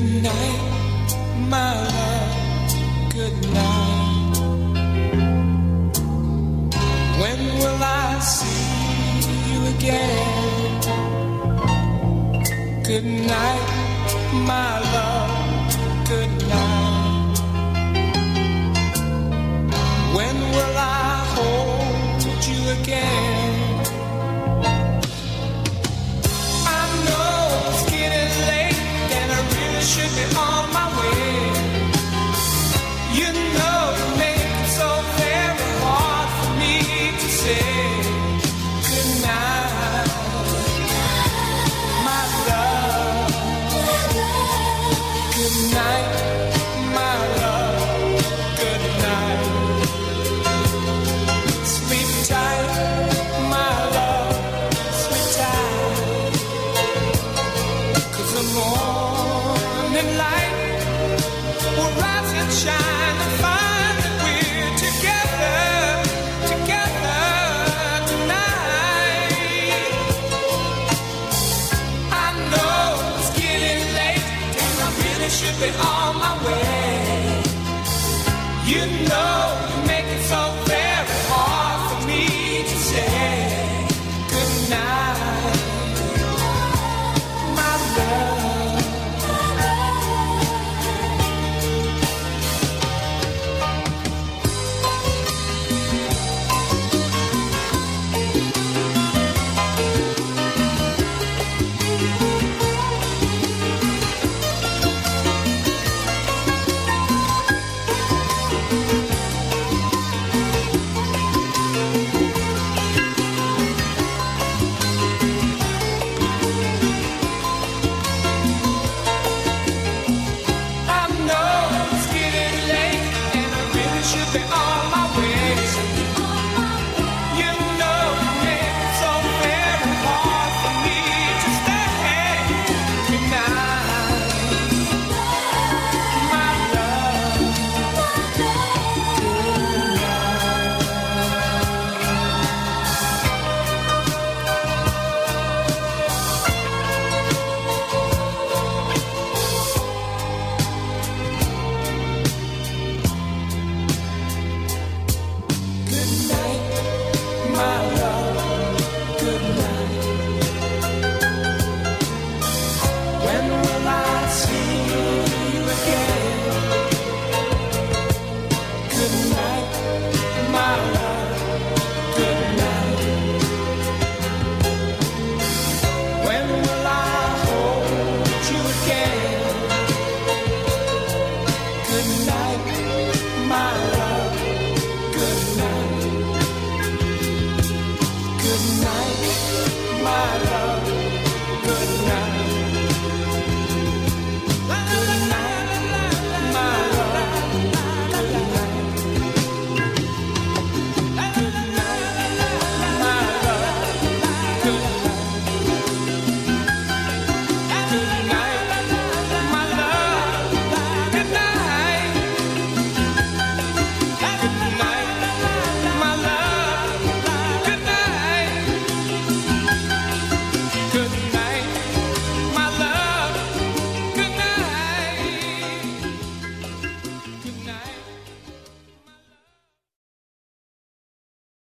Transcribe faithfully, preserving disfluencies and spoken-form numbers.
Good night, my love, good night. When will I see you again? Good night, my love, good night. When will I hold you again? I know it's getting late and I really should be on my way. You know you make it so very hard for me to say good night, my love. Good night, my love. Good night. Sleep tight, my love. Sleep tight. 'Cause the morning light will rise and shine and find that we're together, together tonight. I know it's getting late and I really should be on my way. You know you make it so very hard for me to say good night, my love. I know it's getting late and I really should be on